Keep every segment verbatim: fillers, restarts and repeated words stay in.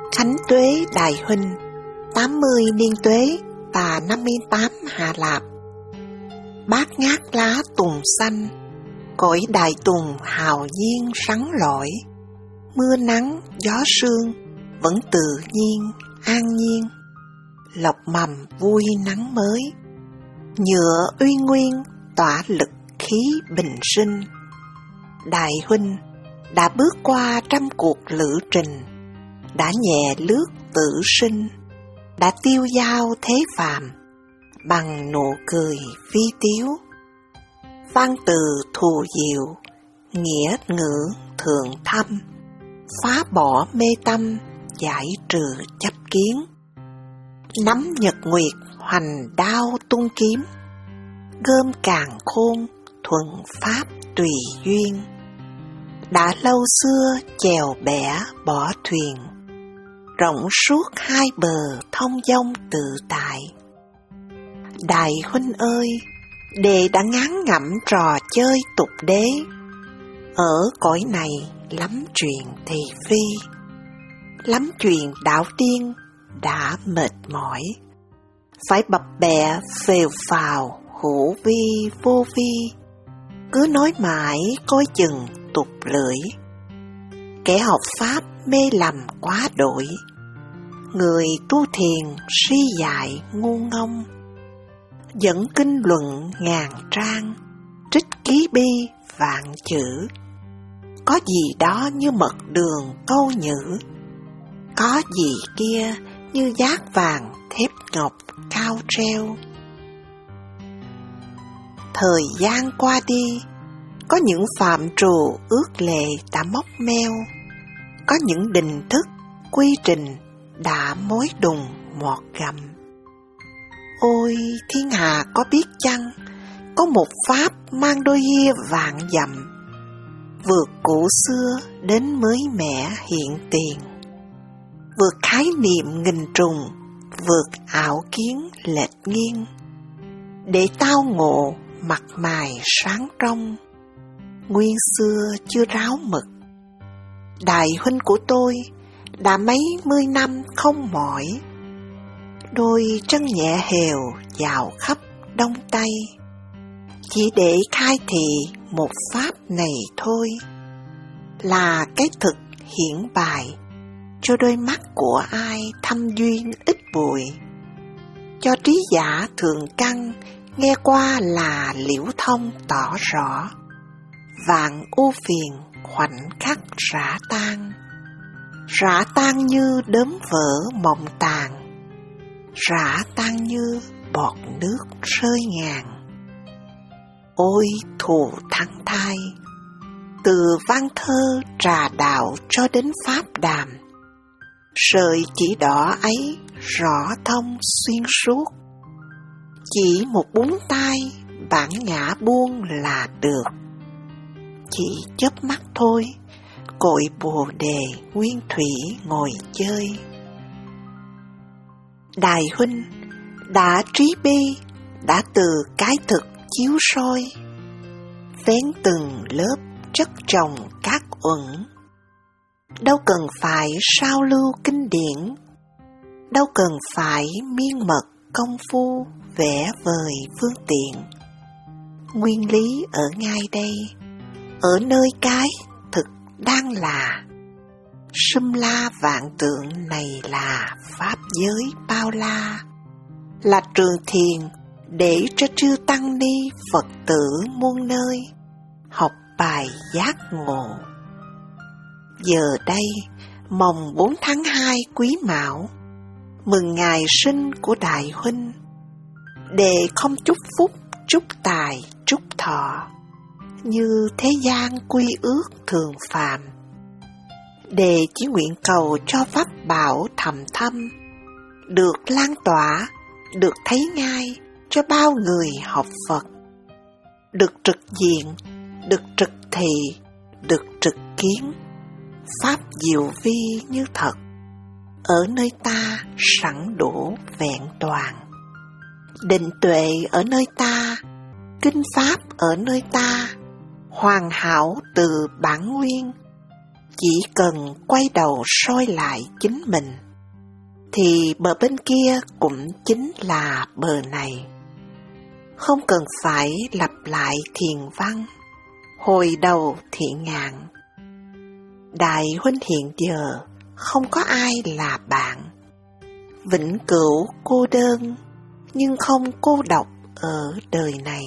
Khánh Tuế Đại Huynh, tám mươi niên tuế và năm mươi tám hạ lạp. Bát ngát lá tùng xanh, cõi đại tùng hào nhiên rắn lỏi. Mưa nắng gió sương vẫn tự nhiên an nhiên, lộc mầm vui nắng mới. Nhựa uy nguyên tỏa lực khí bình sinh. Đại Huynh đã bước qua trăm cuộc lữ trình, đã nhẹ lướt tự sinh, đã tiêu dao thế phàm bằng nụ cười vi tiếu. Văn từ thù diệu, nghĩa ngữ thượng thâm, phá bỏ mê tâm, giải trừ chấp kiến. Nắm nhật nguyệt hoành đao tung kiếm, gom càn khôn thuận pháp tùy duyên. Đã lâu xưa chèo bẻ bỏ thuyền, rộng suốt hai bờ thông dong tự tại. Đại Huynh ơi, đệ đã ngán ngẩm trò chơi tục đế, ở cõi này lắm chuyện thị phi, lắm chuyện đạo tiên đã mệt mỏi. Phải bập bẹ phèo phào hữu vi vô vi, cứ nói mãi coi chừng tục lưỡi. Kẻ học pháp mê lầm quá đổi, người tu thiền suy dại ngu ngông. Dẫn kinh luận ngàn trang, trích ký bi vạn chữ. Có gì đó như mật đường câu nhữ, có gì kia như giác vàng thép ngọc cao treo. Thời gian qua đi, có những phạm trù ước lệ đã móc meo, có những định thức quy trình đã mối đùng mọt gầm. Ôi thiên hà có biết chăng, có một pháp mang đôi hia vạn dặm, vượt cũ xưa đến mới mẻ hiện tiền, vượt khái niệm nghìn trùng, vượt ảo kiến lệch nghiêng. Để tao ngộ mặt mày sáng trong, nguyên xưa chưa ráo mực. Đại Huynh của tôi đã mấy mươi năm không mỏi, đôi chân nhẹ hều dạo khắp Đông Tây, chỉ để khai thị một pháp này thôi, là cái thực hiển bày cho đôi mắt của ai thâm duyên ít bụi, cho trí giả thượng căn nghe qua là liễu thông tỏ rõ. Vạn ưu phiền khoảnh khắc rã tan, rã tan như đốm vỡ mộng tàn, rã tan như bọt nước rơi ngàn. Ôi thù thắng thai, từ văn thơ trà đạo cho đến pháp đàm, sợi chỉ đỏ ấy rõ thông xuyên suốt. Chỉ một búng tay bản ngã buông là được, chỉ chớp mắt thôi, cội bồ đề nguyên thủy ngồi chơi. Đại Huynh đã trí bi, đã từ cái thực chiếu soi, vén từng lớp chất chồng các uẩn. Đâu cần phải sao lưu kinh điển, đâu cần phải miên mật công phu vẽ vời phương tiện. Nguyên lý ở ngay đây, ở nơi cái thực đang là. Sum la vạn tượng này là pháp giới bao la, là trường thiền để cho chư tăng ni Phật tử muôn nơi học bài giác ngộ. Giờ đây mồng bốn tháng hai Quý Mão, mừng ngày sinh của Đại Huynh, để không chúc phúc chúc tài chúc thọ như thế gian quy ước thường phàm, để chỉ nguyện cầu cho pháp bảo thầm thâm được lan tỏa, được thấy ngay cho bao người học Phật, được trực diện, được trực thị, được trực kiến. Pháp diệu vi như thật, ở nơi ta sẵn đủ vẹn toàn. Định tuệ ở nơi ta, kinh pháp ở nơi ta, hoàn hảo từ bản nguyên. chỉ cần quay đầu soi lại chính mình, thì bờ bên kia cũng chính là bờ này. Không cần phải lặp lại thiền văn, hồi đầu thiện ngạn. Đại huynh hiện giờ không có ai là bạn, vĩnh cửu cô đơn nhưng không cô độc ở đời này.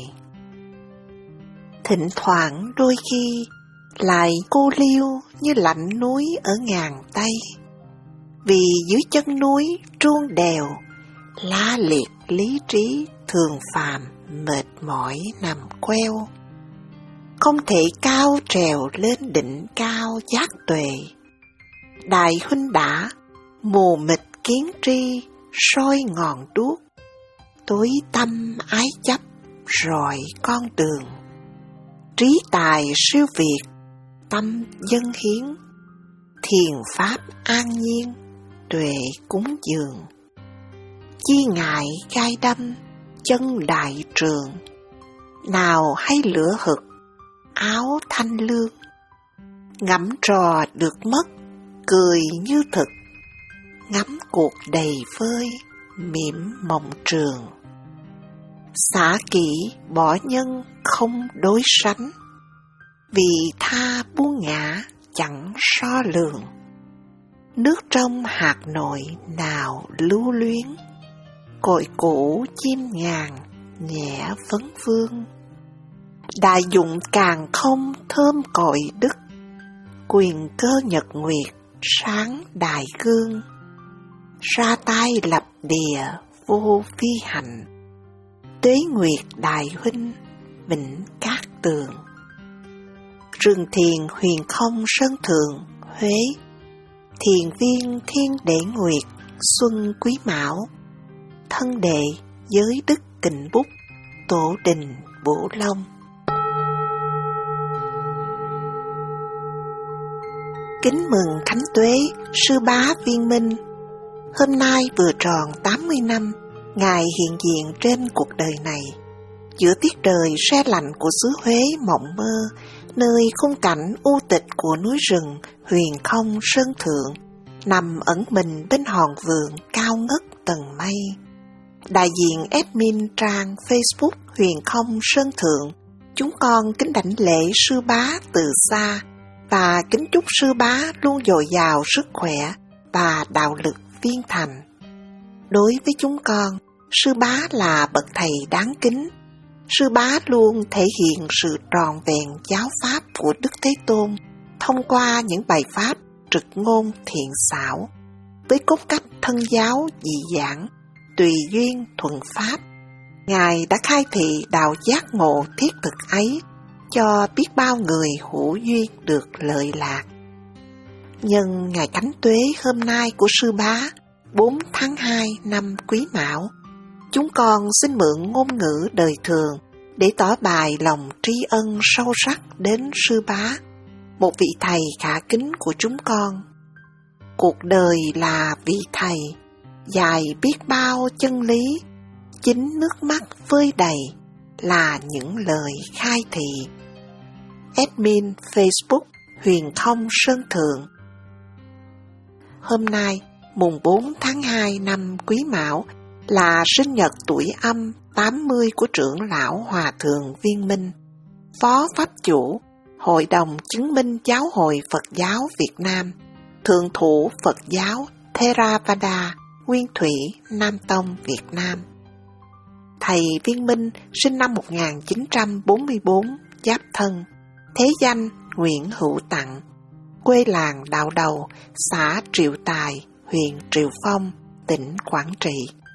Thỉnh thoảng đôi khi lại cô liêu như lạnh núi ở ngàn tây, vì dưới chân núi truông đèo, la liệt lý trí thường phàm mệt mỏi nằm queo. Không thể cao trèo lên đỉnh cao giác tuệ. Đại huynh đã mù mịt kiến tri soi ngọn đuốc, tối tâm ái chấp rọi con đường. Trí tài siêu việt tâm dân hiến, thiền pháp an nhiên tuệ cúng dường. Chi ngại gai đâm chân đại trường, nào hay lửa hực áo thanh lương. Ngắm trò được mất cười như thực, ngắm cuộc đầy vơi mỉm mộng trường. Xả kỹ bỏ nhân không đối sánh, vì tha buông ngã chẳng so lường. Nước trong hạt nội nào lưu luyến, cội cũ chim ngàn nhẹ vấn vương. Đại dụng càng không thơm cội đức, quyền cơ nhật nguyệt sáng đại gương. Ra tay lập địa vô phi hành, Tuế nguyệt đại huynh vĩnh cát tường. Rừng thiền huyền không sơn thượng Huế, thiền viên thiên đệ nguyệt xuân quý mão. Thân đệ giới đức tịnh bút tổ đình Bổ Long. Kính mừng Khánh Tuế sư bá Viên Minh. Hôm nay vừa tròn tám mươi năm Ngài hiện diện trên cuộc đời này. Giữa tiết trời se lạnh của xứ Huế mộng mơ, nơi khung cảnh u tịch của núi rừng huyền không sơn thượng, nằm ẩn mình bên hòn vườn cao ngất tầng mây. Đại diện admin trang Facebook huyền không sơn thượng, chúng con kính đảnh lễ sư bá từ xa và kính chúc sư bá luôn dồi dào sức khỏe và đạo lực viên thành. Đối với chúng con, sư bá là bậc thầy đáng kính. Sư bá luôn thể hiện sự tròn vẹn giáo pháp của Đức Thế Tôn thông qua những bài pháp trực ngôn thiện xảo, với cốt cách thân giáo dị giảng, tùy duyên thuận pháp. Ngài đã khai thị đạo giác ngộ thiết thực ấy cho biết bao người hữu duyên được lợi lạc. Nhân ngày Khánh Tuế hôm nay của sư bá, bốn tháng hai năm Quý Mão, chúng con xin mượn ngôn ngữ đời thường để tỏ bày lòng tri ân sâu sắc đến sư bá, một vị thầy khả kính của chúng con. Cuộc đời là vị thầy, dài biết bao chân lý, chính nước mắt vơi đầy là những lời khai thị. Admin Facebook Huyền Không Sơn Thượng. Hôm nay, mùng bốn tháng hai năm Quý Mão, là sinh nhật tuổi âm tám mươi của trưởng lão Hòa Thượng Viên Minh, Phó Pháp Chủ, Hội đồng Chứng minh Giáo hội Phật giáo Việt Nam, Thượng thủ Phật giáo Theravada, Nguyên Thủy, Nam Tông Việt Nam. Thầy Viên Minh sinh năm một nghìn chín trăm bốn mươi tư, Giáp Thân, thế danh Nguyễn Hữu Tặng, quê làng Đạo Đầu, xã Triệu Tài, huyện Triệu Phong, tỉnh Quảng Trị.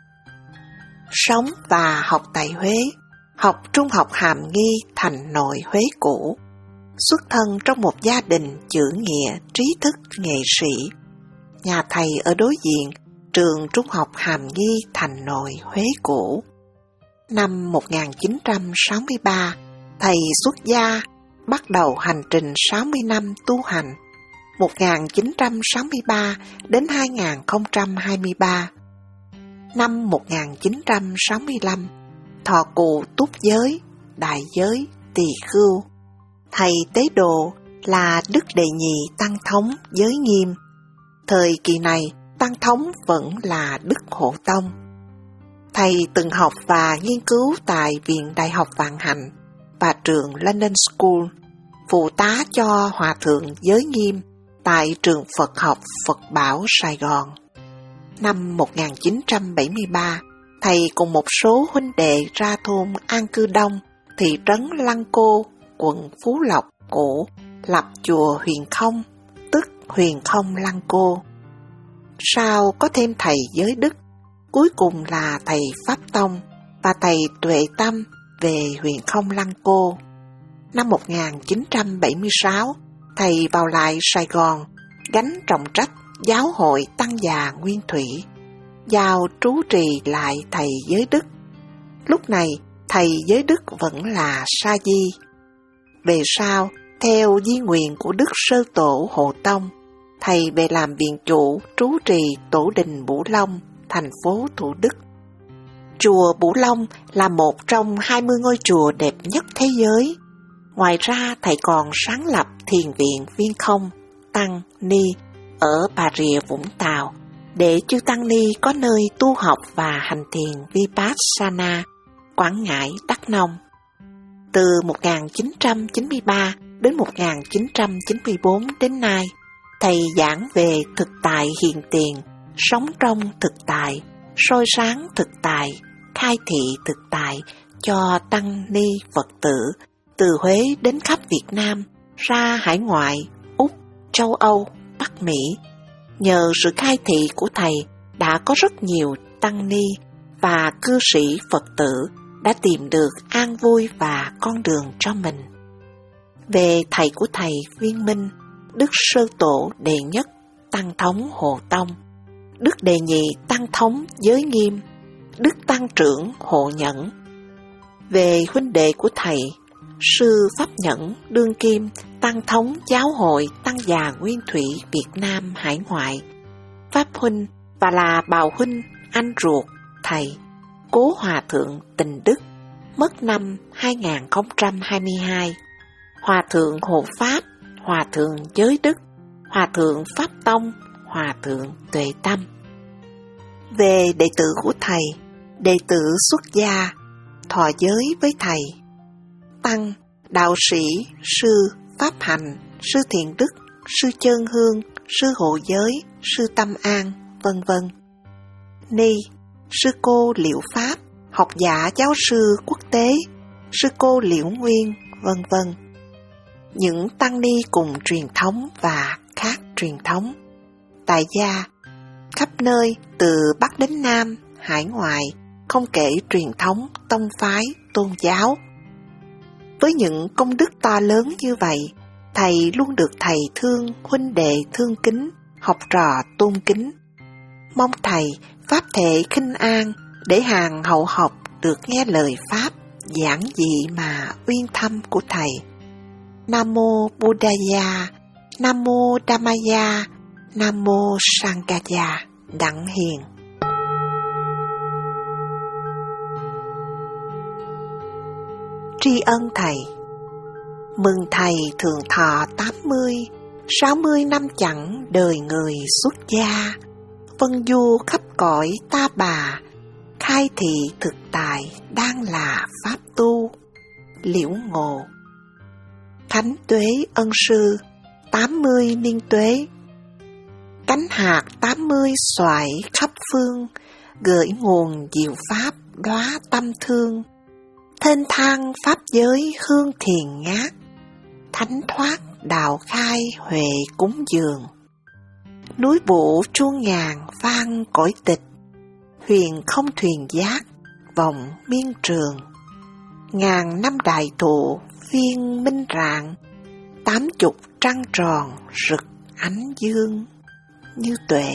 Sống và học tại Huế, học trung học hàm nghi Thành Nội Huế cũ. Xuất thân trong một gia đình chữ nghĩa trí thức nghệ sĩ. Nhà thầy ở đối diện trường trung học hàm nghi Thành Nội Huế cũ. Năm một nghìn chín trăm sáu mươi ba, thầy xuất gia, bắt đầu hành trình sáu mươi năm tu hành, một nghìn chín trăm sáu mươi ba đến hai nghìn không trăm hai mươi ba. Năm một nghìn chín trăm sáu mươi lăm, thọ cụ túc giới, đại giới, tỳ khưu. Thầy Tế Độ là Đức Đệ Nhị Tăng Thống Giới Nghiêm. Thời kỳ này, Tăng Thống vẫn là Đức Hộ Tông. Thầy từng học và nghiên cứu tại Viện Đại học Vạn Hạnh và trường London School, phụ tá cho Hòa Thượng Giới Nghiêm tại trường Phật học Phật Bảo Sài Gòn. Năm một nghìn chín trăm bảy mươi ba, thầy cùng một số huynh đệ ra thôn An Cư Đông, thị trấn Lăng Cô, quận Phú Lộc, cũ, lập chùa Huyền Không, tức Huyền Không Lăng Cô. Sau có thêm thầy Giới Đức, cuối cùng là thầy Pháp Tông và thầy Tuệ Tâm về Huyền Không Lăng Cô. Năm một nghìn chín trăm bảy mươi sáu, thầy vào lại Sài Gòn, gánh trọng trách Giáo hội Tăng già Nguyên Thủy, giao trú trì lại thầy Giới Đức. Lúc này, thầy Giới Đức vẫn là sa di. Về sau, theo di nguyện của Đức Sơ Tổ Hộ Tông, thầy về làm viện chủ trú trì Tổ đình Bửu Long, thành phố Thủ Đức. Chùa Bửu Long là một trong hai mươi ngôi chùa đẹp nhất thế giới. Ngoài ra, thầy còn sáng lập Thiền viện Viên Không, Tăng, Ni ở Bà Rịa Vũng Tàu, để chư Tăng Ni có nơi tu học và hành thiền Vipassana, Quảng Ngãi, Đắk Nông. Từ một nghìn chín trăm chín mươi ba đến một nghìn chín trăm chín mươi bốn đến nay, thầy giảng về thực tại hiện tiền, sống trong thực tại, soi sáng thực tại, khai thị thực tại cho Tăng Ni Phật tử, từ Huế đến khắp Việt Nam, ra hải ngoại, Úc, châu Âu, Bắc Mỹ. Nhờ sự khai thị của thầy, đã có rất nhiều Tăng Ni và cư sĩ Phật tử đã tìm được an vui và con đường cho mình. Về thầy của thầy Viên Minh, Đức Sơ Tổ Đệ Nhất Tăng Thống Hộ Tông, Đức Đệ Nhị Tăng Thống Giới Nghiêm, Đức Tăng Trưởng Hộ Nhẫn. Về huynh đệ của thầy, Sư Pháp Nhẫn đương kim Tăng Thống Giáo hội Tăng già Nguyên Thủy Việt Nam hải ngoại, Pháp huynh và là bào huynh anh ruột thầy, Cố Hòa Thượng Tình Đức, mất năm hai nghìn không trăm hai mươi hai, Hòa Thượng Hộ Pháp, Hòa Thượng Giới Đức, Hòa Thượng Pháp Tông, Hòa Thượng Tuệ Tâm. Về đệ tử của thầy, đệ tử xuất gia, thọ giới với thầy, Tăng, đạo sĩ, sư Pháp Hành, sư Thiện Đức, sư Chân Hương, sư Hộ Giới, sư Tâm An, vân vân. Ni, sư cô Liễu Pháp, học giả giáo sư quốc tế, sư cô Liễu Nguyên, vân vân. Những tăng ni cùng truyền thống và khác truyền thống, tại gia, khắp nơi từ Bắc đến Nam, hải ngoại, không kể truyền thống, tông phái, tôn giáo. Với những công đức to lớn như vậy, thầy luôn được thầy thương, huynh đệ thương kính, học trò tôn kính. Mong thầy pháp thể khinh an, để hàng hậu học được nghe lời pháp giảng dị mà uyên thâm của thầy. Nam mô Buddhaya, Nam mô Dhammaya, Nam mô Sanghaya. Đặng Hiền. Tri ân thầy. Mừng thầy thường thọ tám mươi, sáu mươi năm chặng đời người xuất gia, vân du khắp cõi ta bà, khai thị thực tại đang là pháp tu. Liễu Ngộ. Khánh tuế ân sư, tám mươi niên tuế. Cánh hạt tám mươi xoài khắp phương, gửi nguồn diệu pháp đóa tâm thương. Thênh thang pháp giới hương thiền ngát, thánh thoát đạo khai huệ cúng dường. Núi Bụ chuông ngàn vang cõi tịch, huyền không thuyền giác vòng miên trường. Ngàn năm đại thụ viên minh rạng, tám chục trăng tròn rực ánh dương. Như Tuệ.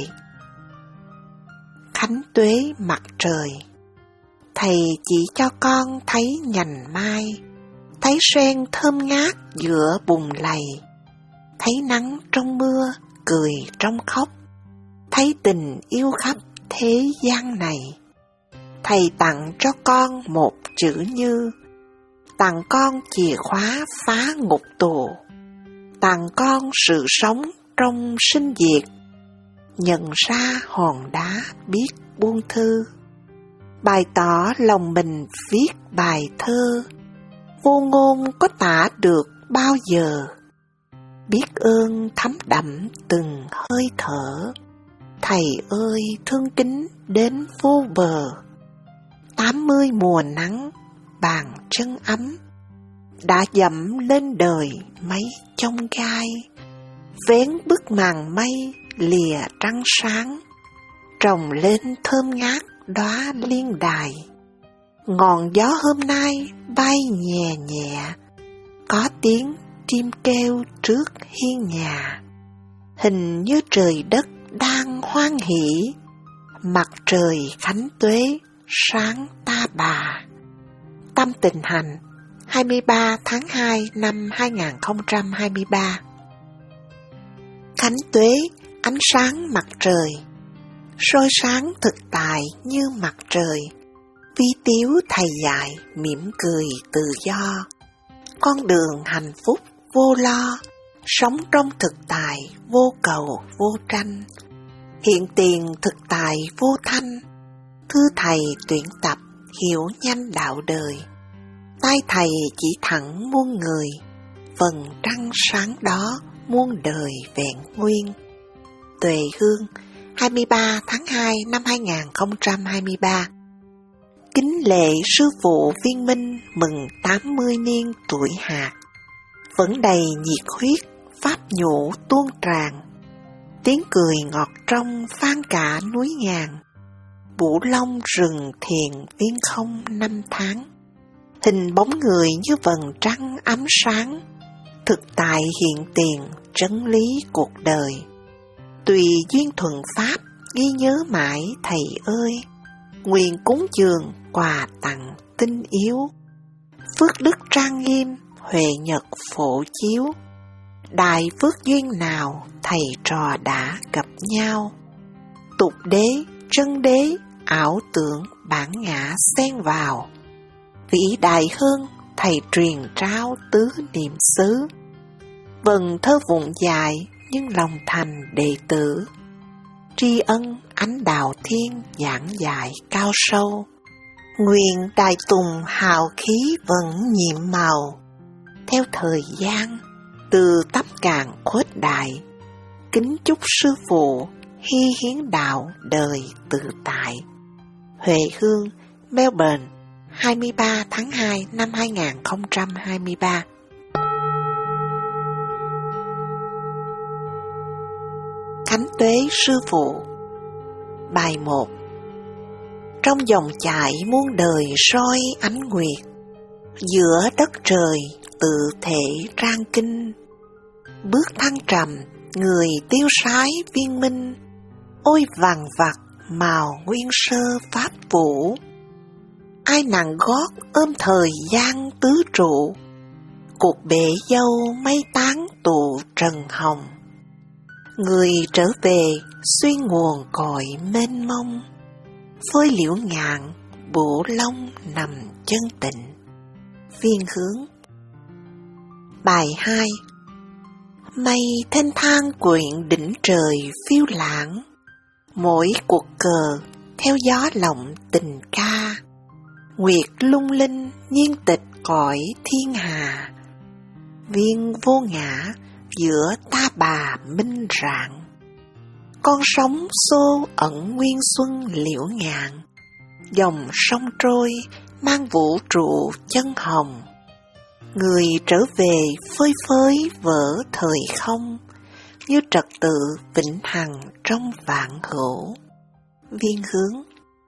Khánh tuế mặt trời. Thầy chỉ cho con thấy nhành mai, thấy sen thơm ngát giữa bùn lầy, thấy nắng trong mưa, cười trong khóc, thấy tình yêu khắp thế gian này. Thầy tặng cho con một chữ như, tặng con chìa khóa phá ngục tù, tặng con sự sống trong sinh diệt, nhận ra hòn đá biết buông thư, bày tỏ lòng mình viết bài thơ, vô ngôn có tả được bao giờ, biết ơn thấm đậm từng hơi thở, thầy ơi thương kính đến vô bờ. Tám mươi mùa nắng bàn chân ấm, đã dẫm lên đời mấy chông gai, vén bức màn mây lìa trăng sáng, trồng lên thơm ngát đóa liên đài. Ngọn gió hôm nay bay nhẹ nhẹ, có tiếng chim kêu trước hiên nhà, hình như trời đất đang hoan hỷ, mặt trời khánh tuế sáng ta bà. Tâm Tình Hành, hai mươi ba tháng hai năm hai nghìn không trăm hai mươi ba. Khánh tuế, ánh sáng mặt trời, soi sáng thực tại như mặt trời, vi tiếu thầy dạy mỉm cười tự do. Con đường hạnh phúc vô lo, sống trong thực tại vô cầu vô tranh, hiện tiền thực tại vô thanh. Thư thầy tuyển tập hiểu nhanh đạo đời, tay thầy chỉ thẳng muôn người, vầng trăng sáng đó muôn đời vẹn nguyên. Tuệ Hương, hai mươi ba tháng hai năm hai nghìn không trăm hai mươi ba. Kính lệ sư phụ Viên Minh mừng tám mươi niên tuổi hạt, vẫn đầy nhiệt huyết pháp nhũ tuôn tràn, tiếng cười ngọt trong vang cả núi ngàn. Bủ Long rừng thiền viên không năm tháng, hình bóng người như vầng trăng ấm sáng, thực tại hiện tiền trấn lý cuộc đời. Tùy duyên thuận pháp ghi nhớ mãi thầy ơi, nguyện cúng dường quà tặng tinh yếu. Phước đức trang nghiêm huệ nhật phổ chiếu, đại phước duyên nào thầy trò đã gặp nhau. Tục đế, chân đế, ảo tưởng bản ngã xen vào, vĩ đại hơn thầy truyền trao tứ niệm xứ. Vần thơ vụn dài nhưng lòng thành đệ tử, tri ân ánh đạo thiên giảng dạy cao sâu. Nguyện đại tùng hào khí vẫn nhiệm màu, theo thời gian từ tấp cạn khuếch đại. Kính chúc sư phụ hy hiến đạo đời tự tại. Huệ Hương, Melbourne, hai mươi ba tháng hai năm hai nghìn không trăm hai mươi ba. Khánh tuế sư phụ. Bài một. Trong dòng chảy muôn đời soi ánh nguyệt, giữa đất trời tự thể trang kinh. Bước thăng trầm, người tiêu sái Viên Minh, ôi vàng vặt màu nguyên sơ pháp vũ. Ai nặng gót ôm thời gian tứ trụ, cuộc bể dâu mây tán tụ trần hồng. Người trở về suy nguồn cội mênh mông, phơi liễu ngạn Bủ Long nằm chân tịnh. Viên Hướng. Bài hai. Mây thênh thang quyện đỉnh trời phiêu lãng, mỗi cuộc cờ theo gió lộng tình ca. Nguyệt lung linh nhiên tịch cõi thiên hà, viên vô ngã giữa ta bà minh rạng. Con sóng xô ẩn nguyên xuân liễu ngạn, dòng sông trôi mang vũ trụ chân hồng. Người trở về phơi phới vỡ thời không, như trật tự vĩnh hằng trong vạn hữu. Viên Hướng.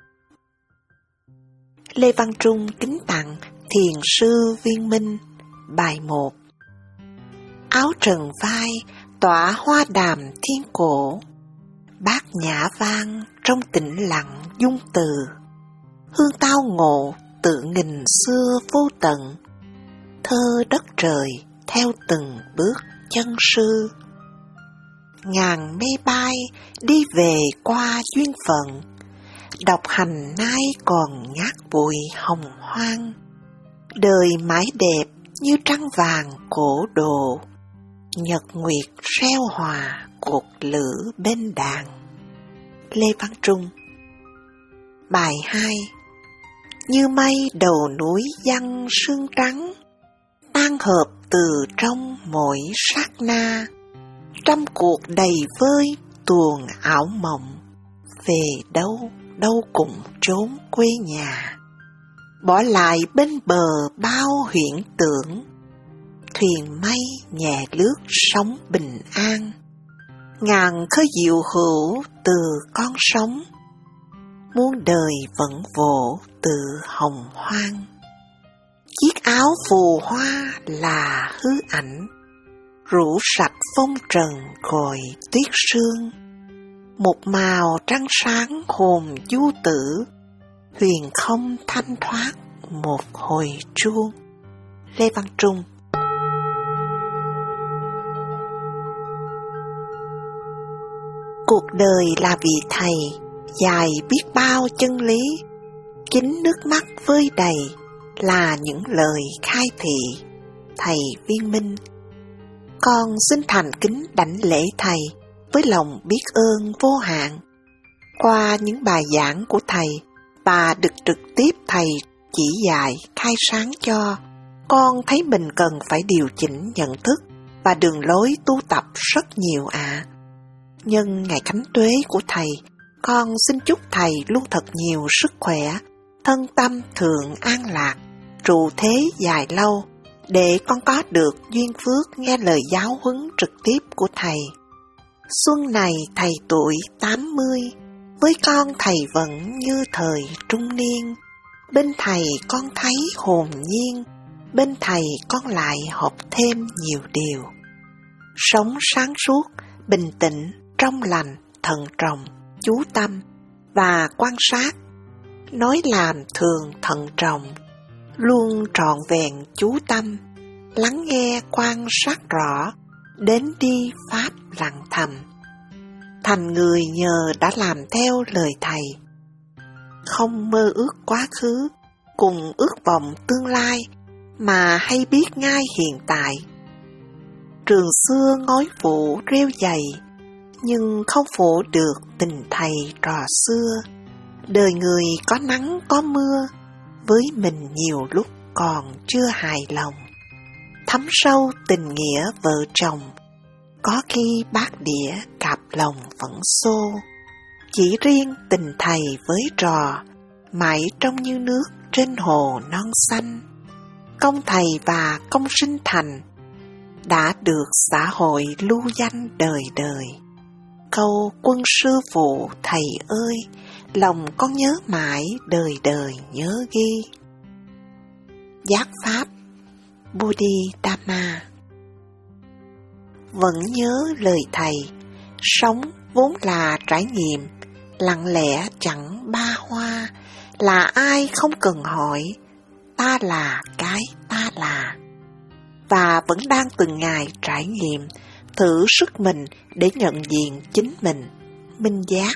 Lê Văn Trung kính tặng Thiền sư Viên Minh. Bài một. Áo trần vai tỏa hoa đàm thiên cổ, bát nhã vang trong tĩnh lặng dung từ. Hương tao ngộ tự nghìn xưa vô tận, thơ đất trời theo từng bước chân sư. Ngàn mây bay đi về qua duyên phận, độc hành nay còn ngát bụi hồng hoang. Đời mãi đẹp như trăng vàng cổ đồ, nhật nguyệt reo hòa cuộc lửa bên đàn. Lê Văn Trung. Bài hai. Như mây đầu núi giăng sương trắng, tan hợp từ trong mỗi sát na, trăm cuộc đầy vơi tuồng ảo mộng, về đâu đâu cũng trốn quê nhà. Bỏ lại bên bờ bao huyễn tưởng, thuyền mây nhẹ lướt sóng bình an. Ngàn khơi diệu hữu từ con sóng, muôn đời vẫn vỗ từ hồng hoang. Chiếc áo phù hoa là hư ảnh, rũ sạch phong trần gọi tuyết sương. Một màu trắng sáng hồn du tử, huyền không thanh thoát một hồi chuông. Lê Văn Trung. Cuộc đời là vị thầy, dài biết bao chân lý, chính nước mắt vơi đầy là những lời khai thị. Thầy Viên Minh. Con xin thành kính đảnh lễ thầy với lòng biết ơn vô hạn. Qua những bài giảng của thầy và được trực tiếp thầy chỉ dạy khai sáng cho, con thấy mình cần phải điều chỉnh nhận thức và đường lối tu tập rất nhiều ạ. À. Nhân ngày khánh tuế của thầy, con xin chúc thầy luôn thật nhiều sức khỏe, thân tâm thường an lạc, trụ thế dài lâu, để con có được duyên phước nghe lời giáo huấn trực tiếp của thầy. Xuân này thầy tuổi tám mươi, với con thầy vẫn như thời trung niên. Bên thầy con thấy hồn nhiên, bên thầy con lại học thêm nhiều điều. Sống sáng suốt, bình tĩnh, trong lành, thận trọng, chú tâm và quan sát. Nói làm thường thận trọng, luôn trọn vẹn chú tâm, lắng nghe quan sát rõ, đến đi pháp lặng thầm. Thành người nhờ đã làm theo lời thầy, không mơ ước quá khứ cùng ước vọng tương lai, mà hay biết ngay hiện tại. Trường xưa ngói phủ rêu dày, nhưng không phủ được tình thầy trò xưa. Đời người có nắng có mưa, với mình nhiều lúc còn chưa hài lòng. Thấm sâu tình nghĩa vợ chồng, có khi bát đĩa cặp lòng vẫn xô. Chỉ riêng tình thầy với trò, mãi trông như nước trên hồ non xanh. Công thầy và công sinh thành, đã được xã hội lưu danh đời đời. Câu quân sư phụ thầy ơi, lòng con nhớ mãi đời đời nhớ ghi. Giác Pháp Bodhidharma. Vẫn nhớ lời thầy, sống vốn là trải nghiệm, lặng lẽ chẳng ba hoa, là ai không cần hỏi, ta là cái ta là. Và vẫn đang từng ngày trải nghiệm, thử sức mình để nhận diện chính mình, minh giác.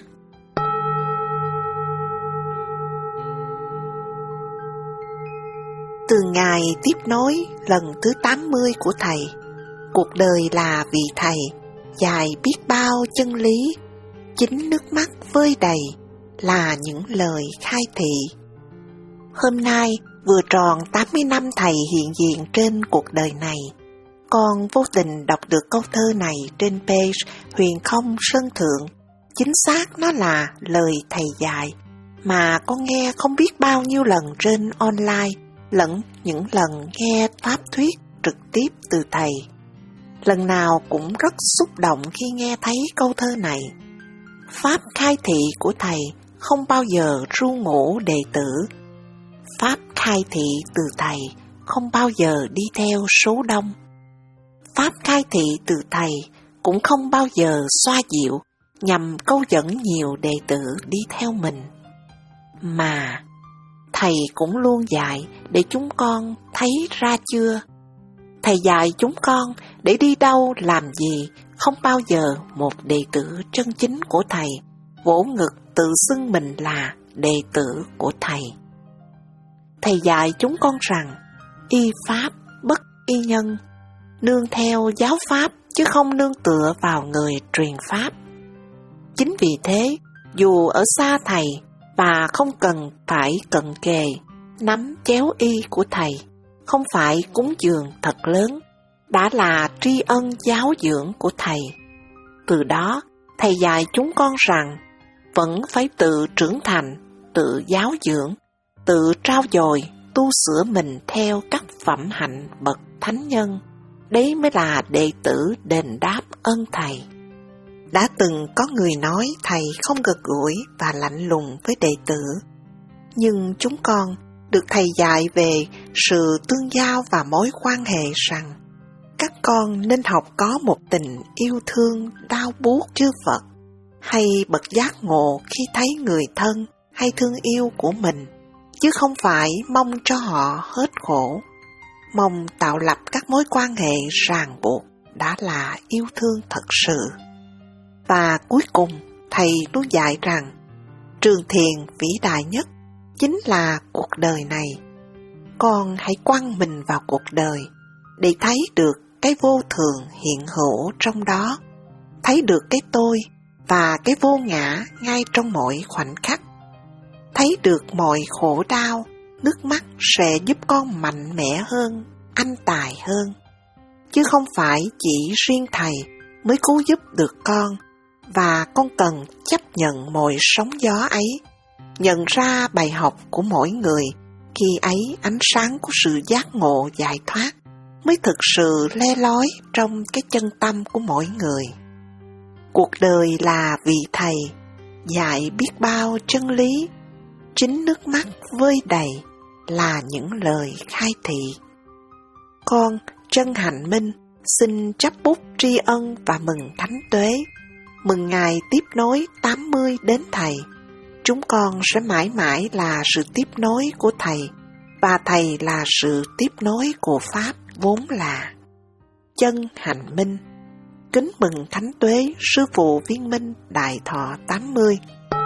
Từ ngày tiếp nối lần thứ tám mươi của thầy, cuộc đời là vị thầy, dài biết bao chân lý, chính nước mắt vơi đầy là những lời khai thị. Hôm nay vừa tròn tám mươi năm thầy hiện diện trên cuộc đời này, con vô tình đọc được câu thơ này trên page Huyền Không Sân Thượng. Chính xác nó là lời thầy dạy mà con nghe không biết bao nhiêu lần trên online, lẫn những lần nghe pháp thuyết trực tiếp từ thầy. Lần nào cũng rất xúc động khi nghe thấy câu thơ này. Pháp khai thị của thầy không bao giờ ru ngủ đệ tử. Pháp khai thị từ thầy không bao giờ đi theo số đông. Pháp khai thị từ thầy cũng không bao giờ xoa dịu nhằm câu dẫn nhiều đệ tử đi theo mình. Mà thầy cũng luôn dạy để chúng con thấy ra chưa. Thầy dạy chúng con để đi đâu làm gì, không bao giờ một đệ tử chân chính của thầy vỗ ngực tự xưng mình là đệ tử của thầy. Thầy dạy chúng con rằng y pháp bất y nhân, nương theo giáo pháp chứ không nương tựa vào người truyền pháp. Chính vì thế, dù ở xa Thầy và không cần phải cận kề, nắm chéo y của Thầy, không phải cúng dường thật lớn, đã là tri ân giáo dưỡng của Thầy. Từ đó, Thầy dạy chúng con rằng, vẫn phải tự trưởng thành, tự giáo dưỡng, tự trau dồi, tu sửa mình theo các phẩm hạnh bậc thánh nhân. Đấy mới là đệ tử đền đáp ơn Thầy. Đã từng có người nói Thầy không gần gũi và lạnh lùng với đệ tử, nhưng chúng con được Thầy dạy về sự tương giao và mối quan hệ rằng các con nên học có một tình yêu thương đau buốt chư Phật, hay bậc giác ngộ khi thấy người thân hay thương yêu của mình, chứ không phải mong cho họ hết khổ. Mong tạo lập các mối quan hệ ràng buộc đã là yêu thương thật sự. Và cuối cùng, Thầy luôn dạy rằng trường thiền vĩ đại nhất chính là cuộc đời này. Con hãy quăng mình vào cuộc đời để thấy được cái vô thường hiện hữu trong đó, thấy được cái tôi và cái vô ngã ngay trong mỗi khoảnh khắc. Thấy được mọi khổ đau, nước mắt sẽ giúp con mạnh mẽ hơn, anh tài hơn. Chứ không phải chỉ riêng Thầy mới cứu giúp được con, và con cần chấp nhận mọi sóng gió ấy, nhận ra bài học của mỗi người, khi ấy ánh sáng của sự giác ngộ giải thoát mới thực sự le lói trong cái chân tâm của mỗi người. Cuộc đời là vị Thầy, dạy biết bao chân lý, chính nước mắt vơi đầy là những lời khai thị. Con chân hạnh minh xin chấp bút tri ân và mừng Thánh Tuế, mừng ngày tiếp nối tám mươi đến Thầy. Chúng con sẽ mãi mãi là sự tiếp nối của Thầy, và Thầy là sự tiếp nối của Pháp vốn là. Chân hạnh minh. Kính mừng Thánh Tuế Sư Phụ Viên Minh Đại Thọ tám mươi.